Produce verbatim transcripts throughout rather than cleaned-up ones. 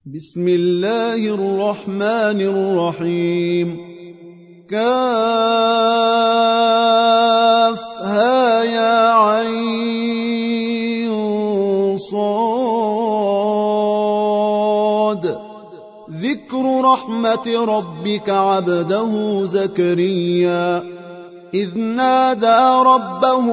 بسم الله الرحمن الرحيم. كافها يا عين صاد. ذكر رحمة ربك عبده زكريا إذ نادى ربه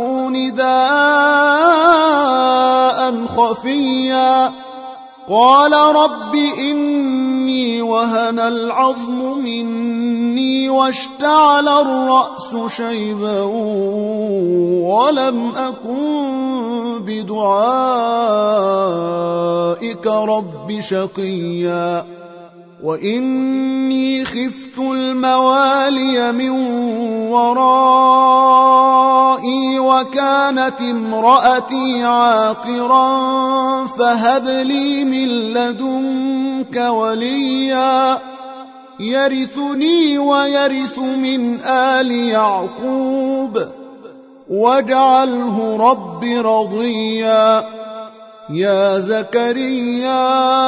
نداء خفيا قال رب إني وهن العظم مني واشتعل الرأس شيبا ولم أكن بدعائك رب شقيا وإني خفت الموالي من ورائي وكانت امرأتي عاقرا فهب لي من لدنك وليا يرثني ويرث من آل يعقوب واجعله رب رضيا. يا زكريا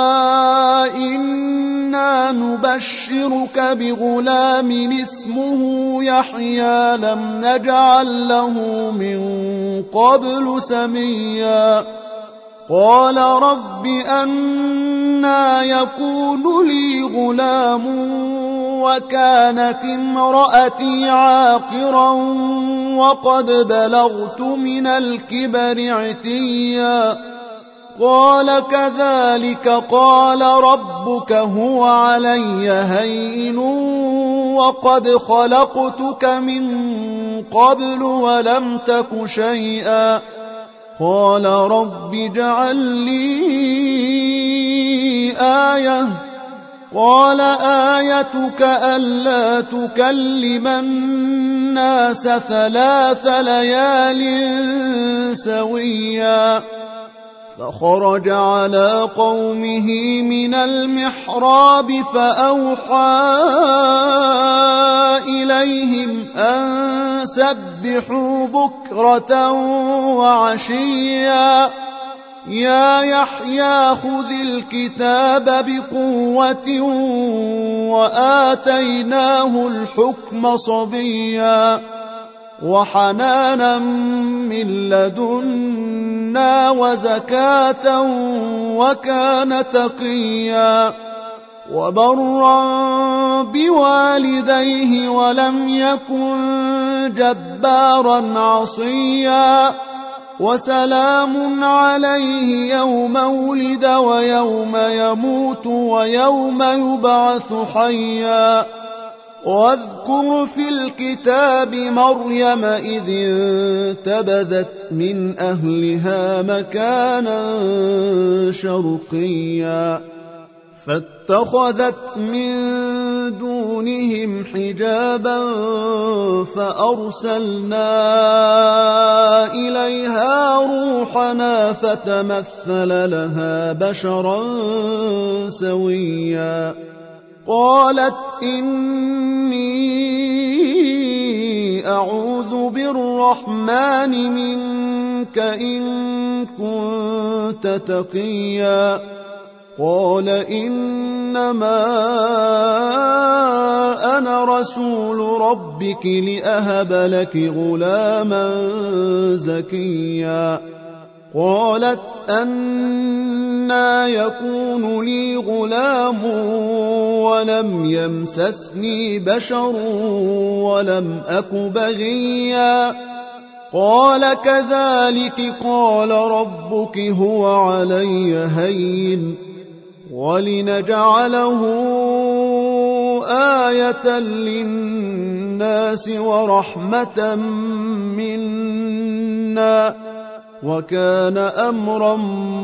إنا نبشرك بغلام اسمه يحيى لم نجعل له من قبل سميا. قال رب أنى يكون لي غلام وكانت امرأتي عاقرا وقد بلغت من الكبر عتيا. قال كذلك قال ربك هو علي هين وقد خلقتك من قبل ولم تك شيئا. قال رب اجعل لي آية. قال آيتك ألا تكلم الناس ثلاث ليال سويا. فخرج على قومه من المحراب فأوحى إليهم أن سبحوا بكرة وعشيا. يا يحيى خذ الكتاب بقوة وآتيناه الحكم صبيا وحنانا من لدنا وزكاة وكان تقيا وبرا بوالديه ولم يكن جبارا عصيا. وسلام عليه يوم ولد ويوم يموت ويوم يبعث حيا. واذكر في الكتاب مريم إذ انتبذت من أهلها مكانا شرقيا فاتخذت من دونهم حجابا فأرسلنا إليها روحنا فتمثل لها بشرا سويا. قالت إني أعوذ بالرحمن منك إن كنت تقيا. قال إنما أنا رسول ربك لأهب لك غلاما زكيا. قالت أنى يكون لي غلام ولم يمسسني بشر ولم أك بغيا. قال كذلك قال ربك هو علي هين ولنجعله آية للناس ورحمة منا وكان أمرا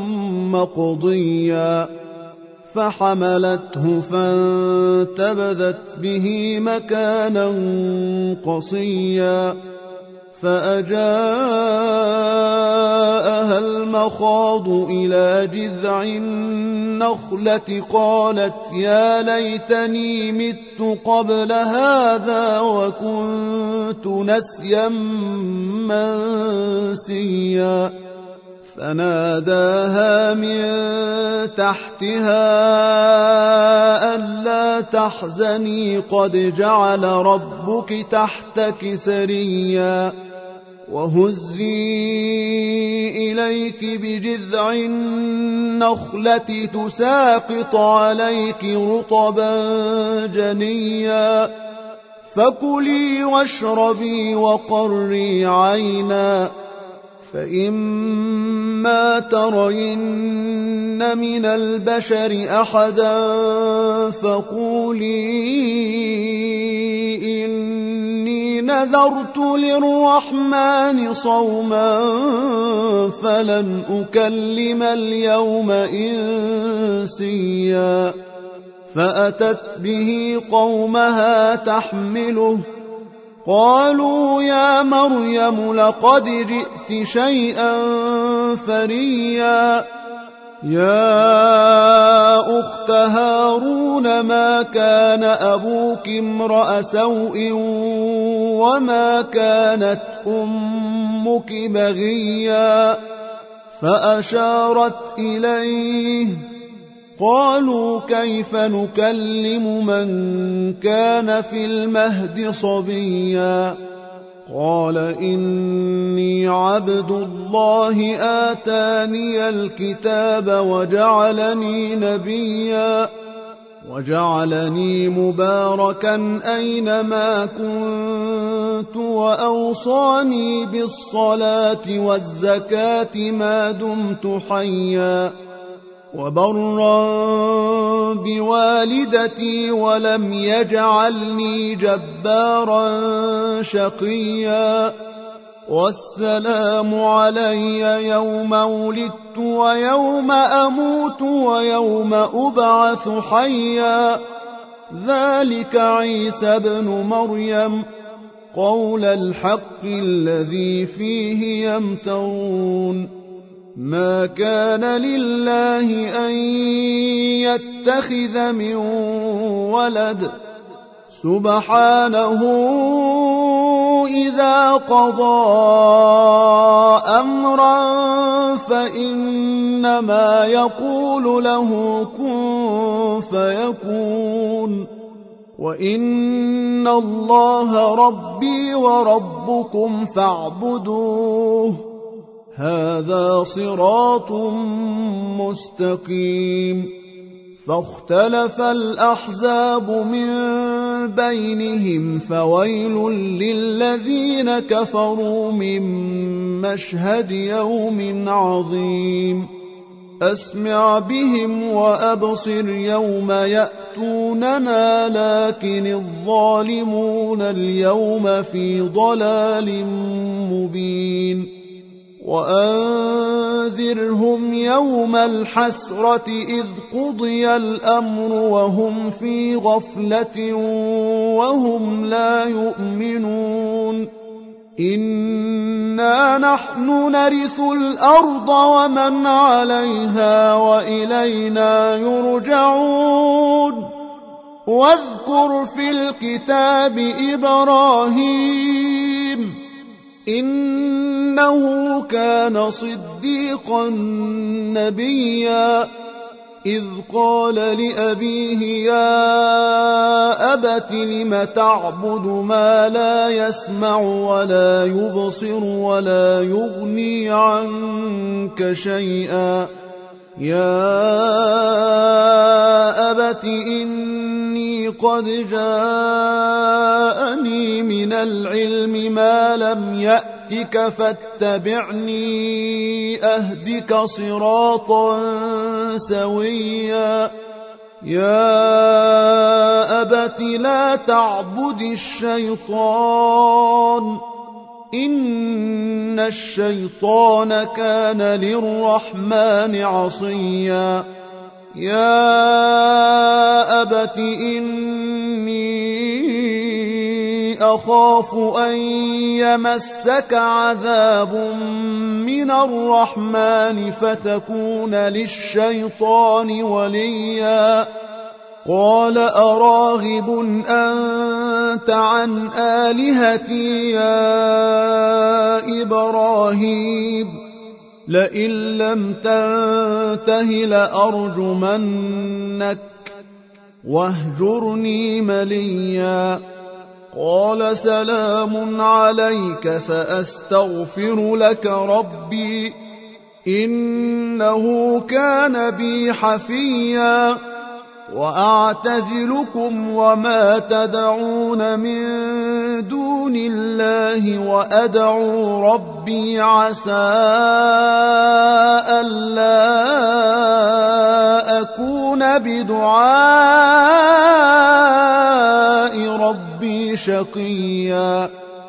مقضيا. فحملته فانتبذت به مكانا قصيا فأجاءها المخاض إلى جذع النخلة قالت يا ليتني مت قبل هذا وكنت نسيا منسيا. فناداها من تحتها ألا تحزني قد جعل ربك تحتك سريا وهزي إليك بجذع النخلة تساقط عليك رطبا جنيا فكلي واشربي وقري عينا فإما ترين من البشر أحدا فقولي إني نذرت للرحمن صوما فلن أكلم اليوم إنسيا فأتت به قومها تحمله قالوا يا مريم لقد جئت شيئا فريا يا أخت هارون ما كان أبوك امرأ سوء وما كانت أمك بغيا فأشارت إليه قالوا كيف نكلم من كان في المهد صبيا قال إني عبد الله آتاني الكتاب وجعلني نبيا وجعلني مباركا أينما كنت وأوصاني بالصلاة والزكاة ما دمت حيا وبرا بوالدتي ولم يجعلني جبارا شقيا والسلام علي يوم ولدت ويوم أموت ويوم أبعث حيا ذلك عيسى ابن مريم قول الحق الذي فيه يمترون ما كان لله أن يتخذ من ولد سبحانه إذا قضى أمرا فإنما يقول له كن فيكون وإن الله ربي وربكم فاعبدوه هذا صراط مستقيم فاختلف الأحزاب من بينهم فويل للذين كفروا من مشهد يوم عظيم أسمع بهم وأبصر يوم يأتوننا لكن الظالمون اليوم في ضلال مبين وأنذرهم يوم الحسرة إذ قضي الأمر وهم في غفلة وهم لا يؤمنون إنا نحن نرث الأرض ومن عليها وإلينا يرجعون واذكر في الكتاب إبراهيم إنه كان صديقا نبيا إذ قال لأبيه يا أبت لم تعبد ما لا يسمع ولا يبصر ولا يغني عنك شيئا يا أبت إني قد جاءني من العلم ما لم يأتك فاتبعني أهدك صراطا سويا يا أبت لا تعبد الشيطان إن الشيطان كان للرحمن عصيا يا أبت إني أخاف أن يمسك عذاب من الرحمن فتكون للشيطان وليا قال أراغب أنت عن آلهتي يا إبراهيم لئن لم تنته لأرجمنك واهجرني مليا. قال سلام عليك سأستغفر لك ربي إنه كان بي حفيا. وأعتزلكم وما تدعون من دون الله وأدعو ربي عسى ألا أكون بدعاء ربي شقيا.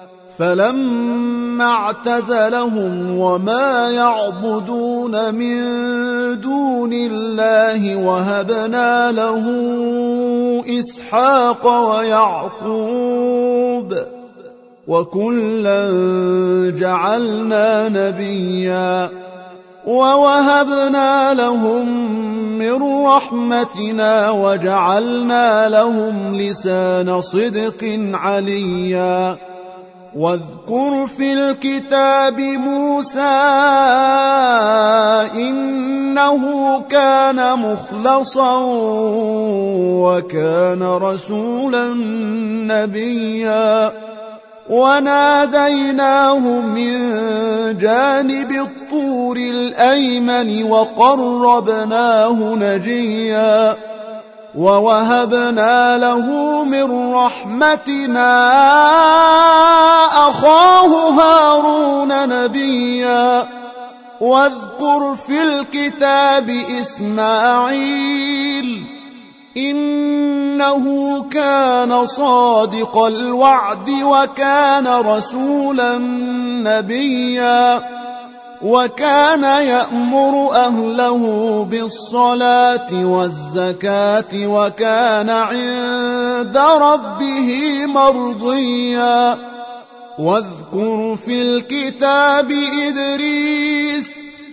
فلما اعتزلهم وما يعبدون من دون الله وهبنا له إسحاق ويعقوب وكلا جعلنا نبيا. ووهبنا لهم من رحمتنا وجعلنا لهم لسان صدق عليا. واذكر في الكتاب موسى إنه كان مخلصا وكان رسولا نبيا. وناديناه من جانب الطور الأيمن وقربناه نجيا. ووهبنا له من رحمتنا أخاه هارون نبيا. واذكر في الكتاب إسماعيل إنه كان صادق الوعد وكان رسولا نبيا. وكان يأمر أهله بالصلاة والزكاة وكان عند ربه مرضيا. واذكر في الكتاب إدريس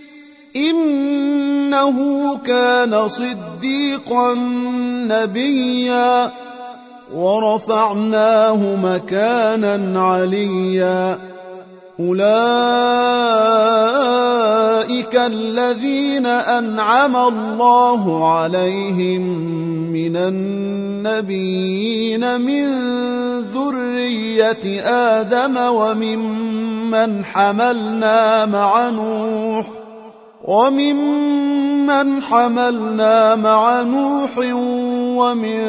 إنه كان صديقا نبيا. ورفعناه مكانا عليا. أولئك الذين أنعم الله عليهم من النبيين من ذرية آدم وممن حملنا مع نوح وممن حملنا مع نوح ومن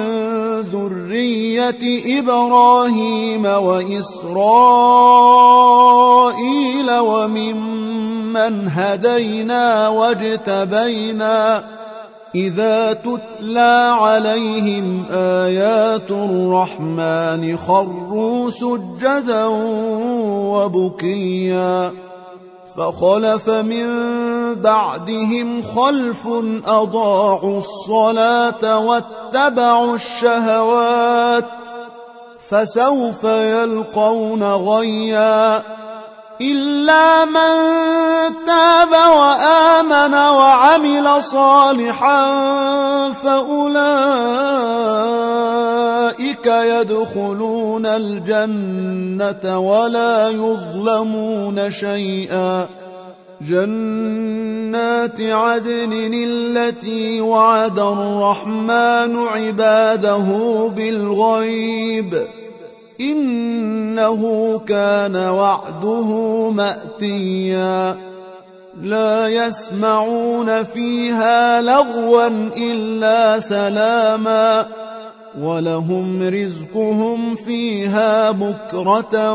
ذرية إبراهيم وإسرائيل وممن هدينا واجتبينا. إذا تتلى عليهم آيات الرحمن خروا سجدا وبكيا. فخلف من بعدهم خلف أضاعوا الصلاة واتبعوا الشهوات فسوف يلقون غيا. إلا من تاب وآمن وعمل صالحا فأولئك يدخلون الجنة ولا يظلمون شيئا. جنات عدن التي وعد الرحمن عباده بالغيب إنه كان وعده مأتيا. لا يسمعون فيها لغوا إلا سلاما ولهم رزقهم فيها بكرة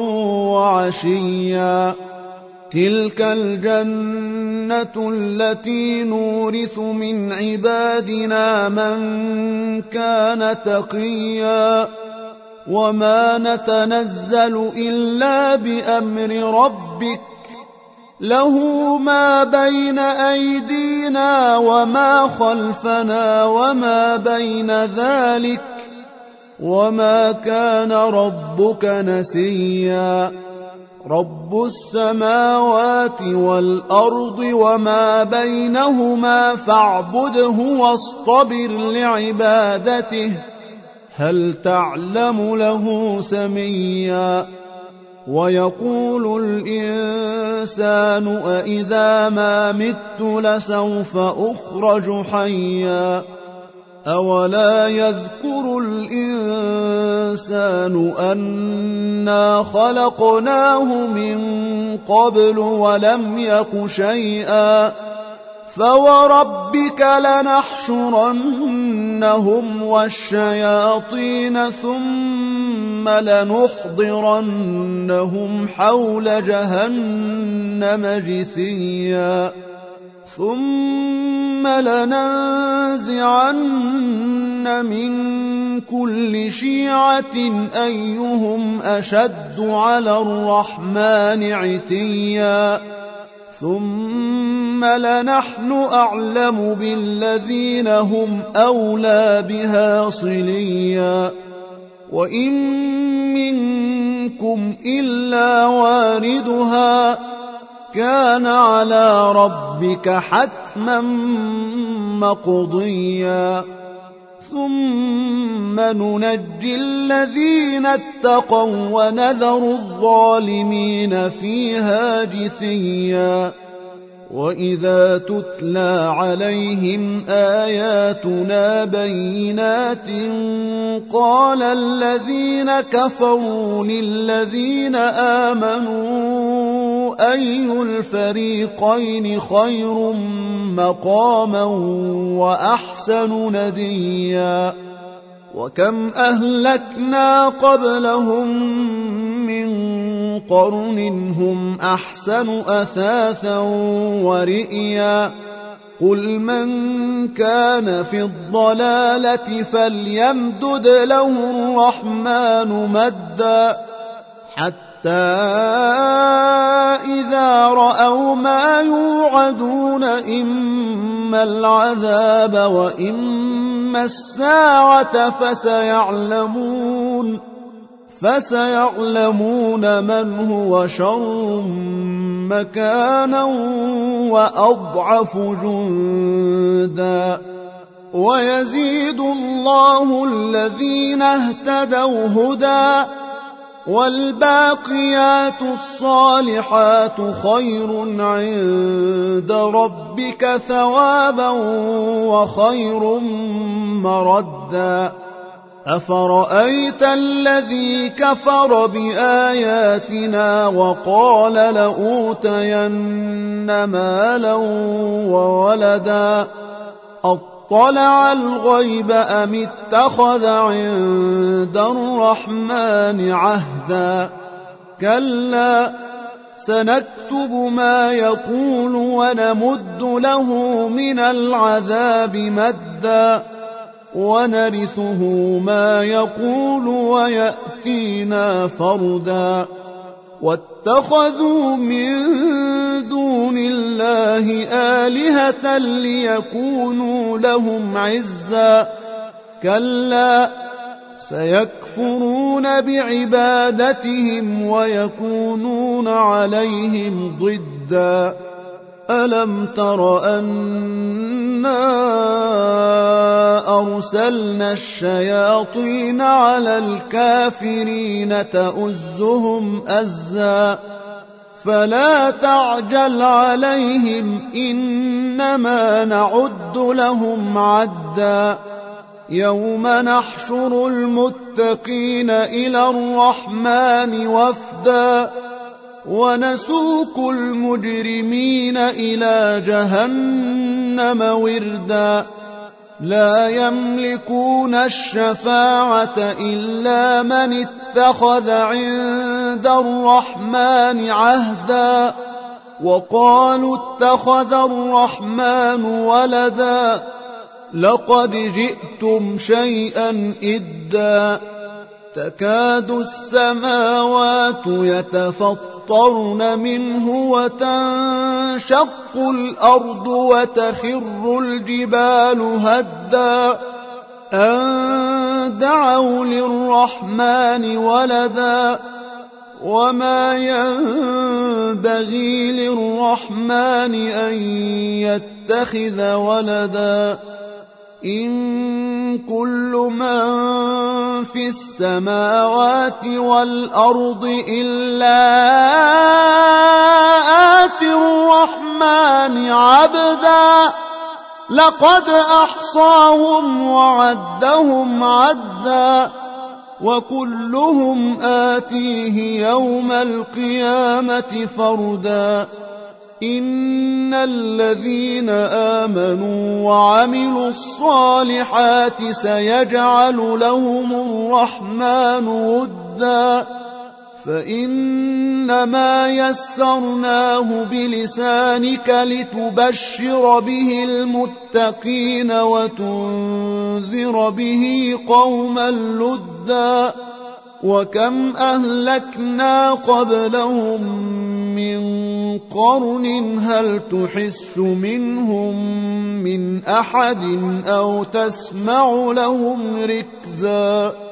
وعشيا. تلك الجنة التي نورث من عبادنا من كان تقيا. وما نتنزل إلا بأمر ربك له ما بين أيدينا وما خلفنا وما بين ذلك وما كان ربك نسيا. رب السماوات والأرض وما بينهما فاعبده واصطبر لعبادته هل تعلم له سميا. ويقول الإنسان الإنسان أإذا ما مت لسوف أخرج حيا أولا يذكر الإنسان أنا خلقناه من قبل ولم يك شيئا فوربك لنحشرنهم والشياطين ثم لنحضرنهم حول جهنم جثيا ثم لننزعن من كل شيعة أيهم أشد على الرحمن عتيا ثم لنحن أعلم بالذين هم أولى بها صليا وإن منكم إلا واردها كان على ربك حتما مقضيا ثم ننجي الذين اتقوا ونذر الظالمين فيها جثيا وإذا تتلى عليهم آياتنا بينات قال الذين كفروا للذين آمنوا أي الفريقين خير مقاما وأحسن نديا وكم أهلكنا قبلهم من قرن هم أحسن أثاثا ورئيا قل من كان في الضلالة فليمدد له الرحمن مدا حتى إذا رأوا ما يوعدون إما العذاب وإما الساعة فسيعلمون فسيعلمون من هو شر مكانا وأضعف جندا ويزيد الله الذين اهتدوا هدى والباقيات الصالحات خير عند ربك ثوابا وخير مردا أفرأيت الذي كفر بآياتنا وقال لأوتين مالا وولدا أطلع الغيب أم اتخذ عند الرحمن عهدا كلا سنكتب ما يقول ونمد له من العذاب مدا ونرثه ما يقول ويأتينا فردا واتخذوا من دون الله آلهة ليكونوا لهم عزا كلا سيكفرون بعبادتهم ويكونون عليهم ضدا ألم تر أنا أرسلنا الشياطين على الكافرين تؤزهم أزا فلا تعجل عليهم إنما نعد لهم عدا يوم نحشر المتقين إلى الرحمن وفدا ونسوق المجرمين إلى جهنم وردا لا يملكون الشفاعة إلا من اتخذ عند الرحمن عهدا وقالوا اتخذ الرحمن ولدا لقد جئتم شيئا إدا تكاد السماوات يتفطرن منه وتنشق الأرض وتخر الجبال هدا أن دعوا للرحمن ولدا وما ينبغي للرحمن أن يتخذ ولدا إن كل من في السماوات والأرض إلا آتي الرحمن عبدا لقد أحصاهم وعدهم عدا وكلهم آتيه يوم القيامة فردا إن الذين آمنوا وعملوا الصالحات سيجعل لهم الرحمن ودا فإنما يسرناه بلسانك لتبشر به المتقين وتنذر به قوما لدا وكم أهلكنا قبلهم من قرن هل تحس منهم من أحد أو تسمع لهم ركزا